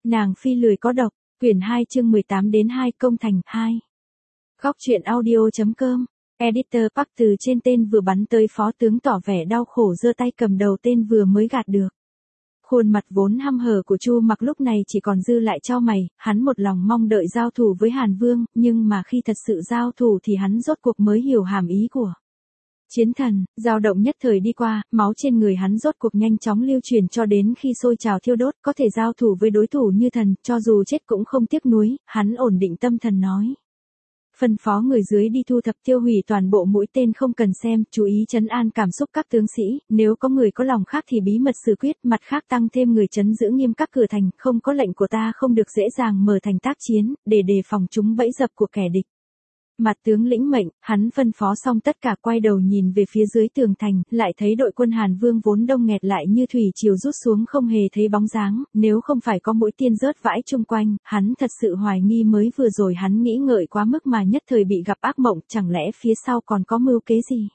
Nàng phi lười có độc, quyển 2 chương 18 đến 2 công thành 2. Góc truyện audio.com, editor Park từ trên tên vừa bắn tới phó tướng tỏ vẻ đau khổ giơ tay cầm đầu tên vừa mới gạt được. Khuôn mặt vốn hăm hở của Chu Mặc lúc này chỉ còn dư lại chau mày, hắn một lòng mong đợi giao thủ với Hàn Vương, nhưng mà khi thật sự giao thủ thì hắn rốt cuộc mới hiểu hàm ý của chiến thần. Dao động nhất thời đi qua, máu trên người hắn rốt cuộc nhanh chóng lưu truyền cho đến khi sôi trào thiêu đốt, có thể giao thủ với đối thủ như thần, cho dù chết cũng không tiếc nuối. Hắn ổn định tâm thần nói. Phân phó người dưới đi thu thập tiêu hủy toàn bộ mũi tên không cần xem, chú ý trấn an cảm xúc các tướng sĩ, nếu có người có lòng khác thì bí mật xử quyết, mặt khác tăng thêm người trấn giữ nghiêm các cửa thành, không có lệnh của ta không được dễ dàng mở thành tác chiến, để đề phòng chúng bẫy dập của kẻ địch. Mặt tướng lĩnh mệnh, hắn phân phó xong tất cả quay đầu nhìn về phía dưới tường thành, lại thấy đội quân Hàn Vương vốn đông nghẹt lại như thủy triều rút xuống không hề thấy bóng dáng, nếu không phải có mũi tên rớt vãi chung quanh, hắn thật sự hoài nghi mới vừa rồi hắn nghĩ ngợi quá mức mà nhất thời bị gặp ác mộng, chẳng lẽ phía sau còn có mưu kế gì.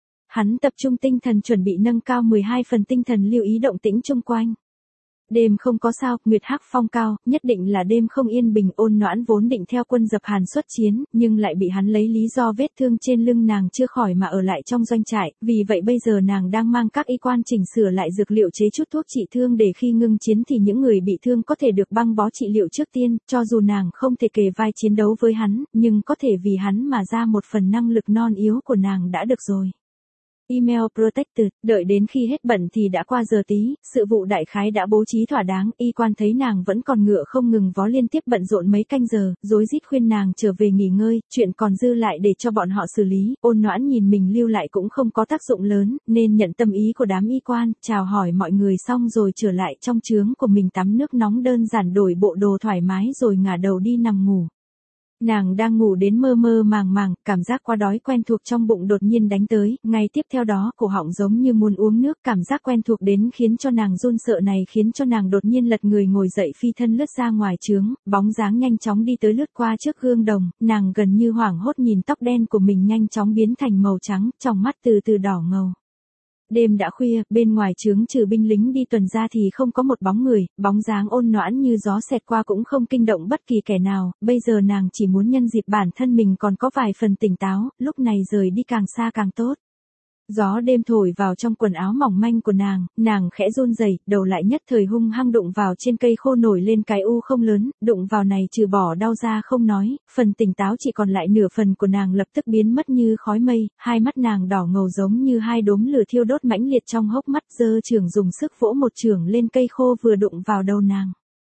Hắn tập trung tinh thần chuẩn bị nâng cao 12 phần tinh thần lưu ý động tĩnh chung quanh. Đêm không có sao, nguyệt hắc phong cao, nhất định là đêm không yên bình. Ôn Noãn vốn định theo quân dập Hàn xuất chiến, nhưng lại bị hắn lấy lý do vết thương trên lưng nàng chưa khỏi mà ở lại trong doanh trại, vì vậy bây giờ nàng đang mang các y quan chỉnh sửa lại dược liệu chế chút thuốc trị thương để khi ngưng chiến thì những người bị thương có thể được băng bó trị liệu trước tiên, cho dù nàng không thể kề vai chiến đấu với hắn, nhưng có thể vì hắn mà ra một phần năng lực non yếu của nàng đã được rồi. Email Protected, đợi đến khi hết bận thì đã qua giờ tí, sự vụ đại khái đã bố trí thỏa đáng, y quan thấy nàng vẫn còn ngựa không ngừng vó liên tiếp bận rộn mấy canh giờ, rối rít khuyên nàng trở về nghỉ ngơi, chuyện còn dư lại để cho bọn họ xử lý. Ôn Noãn nhìn mình lưu lại cũng không có tác dụng lớn, nên nhận tâm ý của đám y quan, chào hỏi mọi người xong rồi trở lại trong trướng của mình tắm nước nóng đơn giản đổi bộ đồ thoải mái rồi ngả đầu đi nằm ngủ. Nàng đang ngủ đến mơ mơ màng màng, cảm giác quá đói quen thuộc trong bụng đột nhiên đánh tới, ngay tiếp theo đó cổ họng giống như muốn uống nước, cảm giác quen thuộc đến khiến cho nàng run sợ này khiến cho nàng đột nhiên lật người ngồi dậy phi thân lướt ra ngoài trướng, bóng dáng nhanh chóng đi tới lướt qua trước gương đồng, nàng gần như hoảng hốt nhìn tóc đen của mình nhanh chóng biến thành màu trắng, trong mắt từ từ đỏ ngầu. Đêm đã khuya, bên ngoài trướng trừ binh lính đi tuần ra thì không có một bóng người, bóng dáng Ôn Noãn như gió xẹt qua cũng không kinh động bất kỳ kẻ nào, bây giờ nàng chỉ muốn nhân dịp bản thân mình còn có vài phần tỉnh táo, lúc này rời đi càng xa càng tốt. Gió đêm thổi vào trong quần áo mỏng manh của nàng khẽ run rẩy, đầu lại nhất thời hung hăng đụng vào trên cây khô nổi lên cái u không lớn, đụng vào này trừ bỏ đau ra không nói, phần tỉnh táo chỉ còn lại nửa phần của nàng lập tức biến mất như khói mây, hai mắt nàng đỏ ngầu giống như hai đốm lửa thiêu đốt mãnh liệt trong hốc mắt, giơ chưởng dùng sức vỗ một chưởng lên cây khô vừa đụng vào đầu nàng.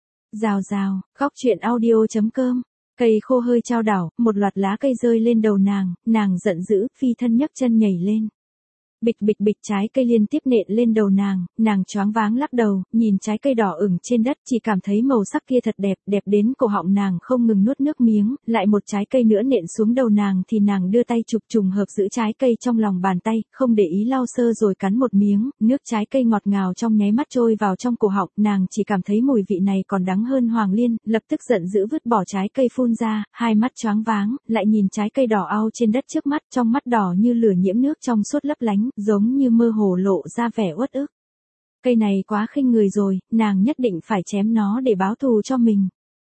Rào rào, góc truyện audio.com. Cây khô hơi chao đảo, một loạt lá cây rơi lên đầu nàng giận dữ, phi thân nhấc chân nhảy lên. Bịch bịch bịch trái cây liên tiếp nện lên đầu nàng choáng váng lắc đầu, nhìn trái cây đỏ ửng trên đất chỉ cảm thấy màu sắc kia thật đẹp, đẹp đến cổ họng nàng không ngừng nuốt nước miếng, lại một trái cây nữa nện xuống đầu nàng thì nàng đưa tay chụp trùng hợp giữ trái cây trong lòng bàn tay, không để ý lau sơ rồi cắn một miếng, nước trái cây ngọt ngào trong nháy mắt trôi vào trong cổ họng, nàng chỉ cảm thấy mùi vị này còn đắng hơn hoàng liên, lập tức giận dữ vứt bỏ trái cây phun ra, hai mắt choáng váng, lại nhìn trái cây đỏ au trên đất trước mắt, trong mắt đỏ như lửa nhiễm nước trong suốt lấp lánh, giống như mơ hồ lộ ra vẻ uất ức. Cây này quá khinh người rồi, nàng nhất định phải chém nó để báo thù cho mình.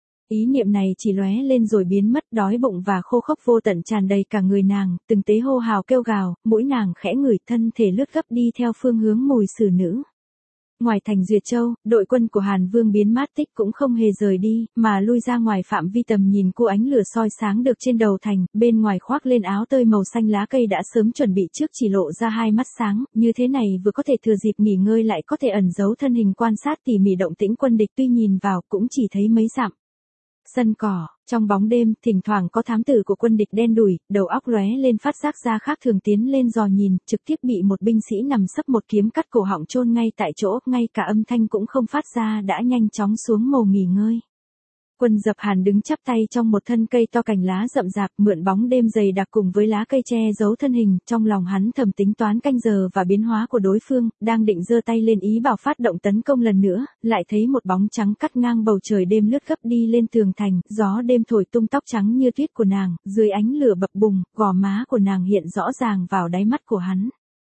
Ý niệm này chỉ lóe lên rồi biến mất, đói bụng và khô khốc vô tận tràn đầy cả người nàng, từng tế hô hào kêu gào, mũi nàng khẽ ngửi, thân thể lướt gấp đi theo phương hướng mùi xử nữ. Ngoài thành Duyệt Châu, đội quân của Hàn Vương biến mát tích cũng không hề rời đi, mà lui ra ngoài phạm vi tầm nhìn của ánh lửa soi sáng được trên đầu thành, bên ngoài khoác lên áo tơi màu xanh lá cây đã sớm chuẩn bị trước chỉ lộ ra hai mắt sáng, như thế này vừa có thể thừa dịp nghỉ ngơi lại có thể ẩn giấu thân hình quan sát tỉ mỉ động tĩnh quân địch, tuy nhìn vào cũng chỉ thấy mấy dặm. Sân cỏ, trong bóng đêm, thỉnh thoảng có thám tử của quân địch đen đủi, đầu óc lóe lên phát giác ra khác thường tiến lên dò nhìn, trực tiếp bị một binh sĩ nằm sấp một kiếm cắt cổ họng chôn ngay tại chỗ, ngay cả âm thanh cũng không phát ra đã nhanh chóng xuống mồ nghỉ ngơi. Quân dập Hàn đứng chắp tay trong một thân cây to cành lá rậm rạp, mượn bóng đêm dày đặc cùng với lá cây che giấu thân hình, trong lòng hắn thầm tính toán canh giờ và biến hóa của đối phương, đang định giơ tay lên ý bảo phát động tấn công lần nữa, lại thấy một bóng trắng cắt ngang bầu trời đêm lướt gấp đi lên tường thành, gió đêm thổi tung tóc trắng như tuyết của nàng, dưới ánh lửa bập bùng, gò má của nàng hiện rõ ràng vào đáy mắt của hắn.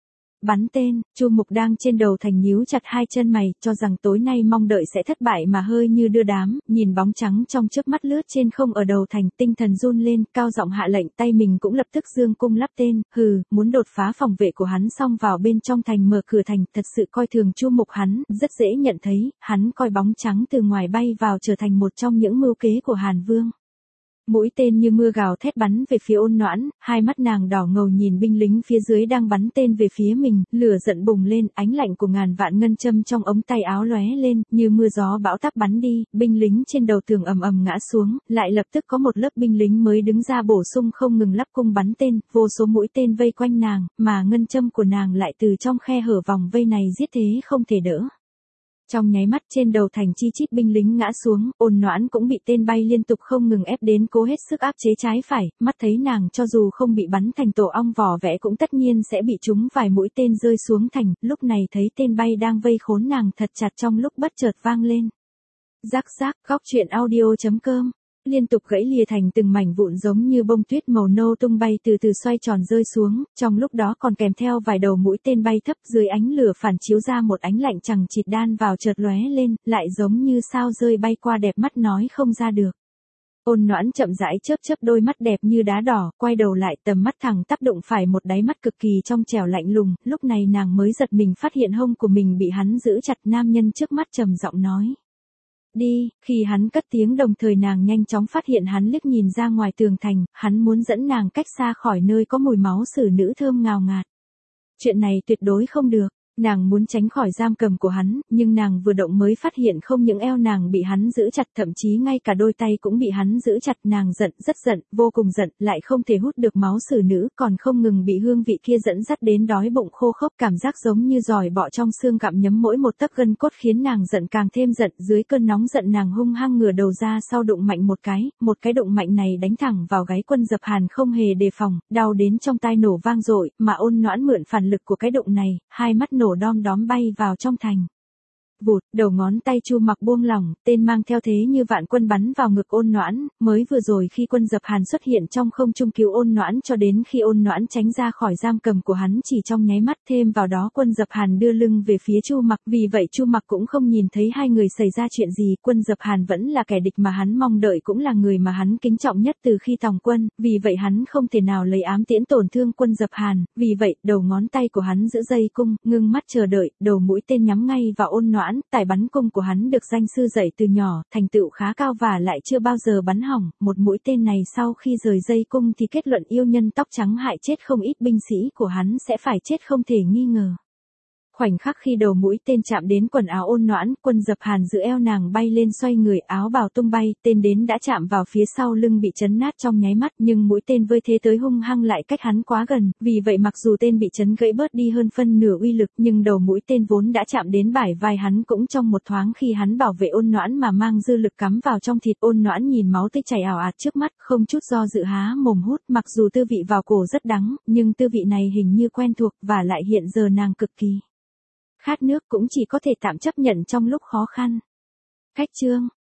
Bắn tên, Chu Mục đang trên đầu thành nhíu chặt hai chân mày, cho rằng tối nay mong đợi sẽ thất bại mà hơi như đưa đám, nhìn bóng trắng trong chớp mắt lướt trên không ở đầu thành, tinh thần run lên, cao giọng hạ lệnh, tay mình cũng lập tức dương cung lắp tên, hừ, muốn đột phá phòng vệ của hắn xong vào bên trong thành mở cửa thành, thật sự coi thường Chu Mục hắn, rất dễ nhận thấy, hắn coi bóng trắng từ ngoài bay vào trở thành một trong những mưu kế của Hàn Vương. Mũi tên như mưa gào thét bắn về phía Ôn Noãn, hai mắt nàng đỏ ngầu nhìn binh lính phía dưới đang bắn tên về phía mình, lửa giận bùng lên, ánh lạnh của ngàn vạn ngân châm trong ống tay áo lóe lên, như mưa gió bão táp bắn đi, binh lính trên đầu tường ầm ầm ngã xuống, lại lập tức có một lớp binh lính mới đứng ra bổ sung không ngừng lắp cung bắn tên, vô số mũi tên vây quanh nàng, mà ngân châm của nàng lại từ trong khe hở vòng vây này giết thế không thể đỡ. Trong nháy mắt trên đầu thành chi chít binh lính ngã xuống, Ôn Noãn cũng bị tên bay liên tục không ngừng ép đến cố hết sức áp chế trái phải, mắt thấy nàng cho dù không bị bắn thành tổ ong vỏ vẽ cũng tất nhiên sẽ bị trúng vài mũi tên rơi xuống thành, lúc này thấy tên bay đang vây khốn nàng thật chặt trong lúc bất chợt vang lên. Rắc rắc, góc truyện audio.com liên tục gãy lìa thành từng mảnh vụn giống như bông tuyết màu nâu tung bay từ từ xoay tròn rơi xuống, trong lúc đó còn kèm theo vài đầu mũi tên bay thấp dưới ánh lửa phản chiếu ra một ánh lạnh chằng chịt đan vào chợt lóe lên, lại giống như sao rơi bay qua đẹp mắt nói không ra được. Ôn Noãn chậm rãi chớp chớp đôi mắt đẹp như đá đỏ, quay đầu lại tầm mắt thẳng tắp đụng phải một đáy mắt cực kỳ trong trẻo lạnh lùng, lúc này nàng mới giật mình phát hiện hông của mình bị hắn giữ chặt, nam nhân trước mắt trầm giọng nói. Đi, khi hắn cất tiếng đồng thời nàng nhanh chóng phát hiện hắn liếc nhìn ra ngoài tường thành, hắn muốn dẫn nàng cách xa khỏi nơi có mùi máu xử nữ thơm ngào ngạt. Chuyện này tuyệt đối không được. Nàng muốn tránh khỏi giam cầm của hắn, nhưng nàng vừa động mới phát hiện không những eo nàng bị hắn giữ chặt, thậm chí ngay cả đôi tay cũng bị hắn giữ chặt, nàng giận, rất giận, vô cùng giận, lại không thể hút được máu xử nữ, còn không ngừng bị hương vị kia dẫn dắt đến đói bụng khô khốc, cảm giác giống như giòi bọ trong xương gặm nhấm mỗi một tấc gân cốt khiến nàng giận càng thêm giận, dưới cơn nóng giận nàng hung hăng ngửa đầu ra sau đụng mạnh một cái đụng mạnh này đánh thẳng vào gáy Quân Dập Hàn không hề đề phòng, đau đến trong tai nổ vang dội, mà Ôn Noãn mượn phản lực của cái đụng này, hai mắt nổ đom đóm bay vào trong thành. Vụt, đầu ngón tay Chu Mặc buông lỏng, tên mang theo thế như vạn quân bắn vào ngực Ôn Noãn, mới vừa rồi khi Quân Dập Hàn xuất hiện trong không trung cứu Ôn Noãn cho đến khi Ôn Noãn tránh ra khỏi giam cầm của hắn chỉ trong nháy mắt, thêm vào đó Quân Dập Hàn đưa lưng về phía Chu Mặc, vì vậy Chu Mặc cũng không nhìn thấy hai người xảy ra chuyện gì, Quân Dập Hàn vẫn là kẻ địch mà hắn mong đợi, cũng là người mà hắn kính trọng nhất từ khi tòng quân, vì vậy hắn không thể nào lấy ám tiễn tổn thương Quân Dập Hàn, vì vậy đầu ngón tay của hắn giữ dây cung, ngưng mắt chờ đợi, đầu mũi tên nhắm ngay vào Ôn Noãn, tài bắn cung của hắn được danh sư dạy từ nhỏ, thành tựu khá cao và lại chưa bao giờ bắn hỏng, một mũi tên này sau khi rời dây cung thì kết luận yêu nhân tóc trắng hại chết không ít binh sĩ của hắn sẽ phải chết không thể nghi ngờ. Khoảnh khắc khi đầu mũi tên chạm đến quần áo Ôn Noãn, Quân Dập Hàn giữ eo nàng bay lên xoay người, áo bào tung bay, tên đến đã chạm vào phía sau lưng bị chấn nát trong nháy mắt, nhưng mũi tên vơi thế tới hung hăng lại cách hắn quá gần, vì vậy mặc dù tên bị chấn gãy bớt đi hơn phân nửa uy lực, nhưng đầu mũi tên vốn đã chạm đến bả vai hắn cũng trong một thoáng khi hắn bảo vệ Ôn Noãn mà mang dư lực cắm vào trong thịt. Ôn Noãn nhìn máu tươi chảy ào ạt trước mắt, không chút do dự há mồm hút, mặc dù tư vị vào cổ rất đắng, nhưng tư vị này hình như quen thuộc, và lại hiện giờ nàng cực kỳ khát nước, cũng chỉ có thể tạm chấp nhận trong lúc khó khăn. Cách chương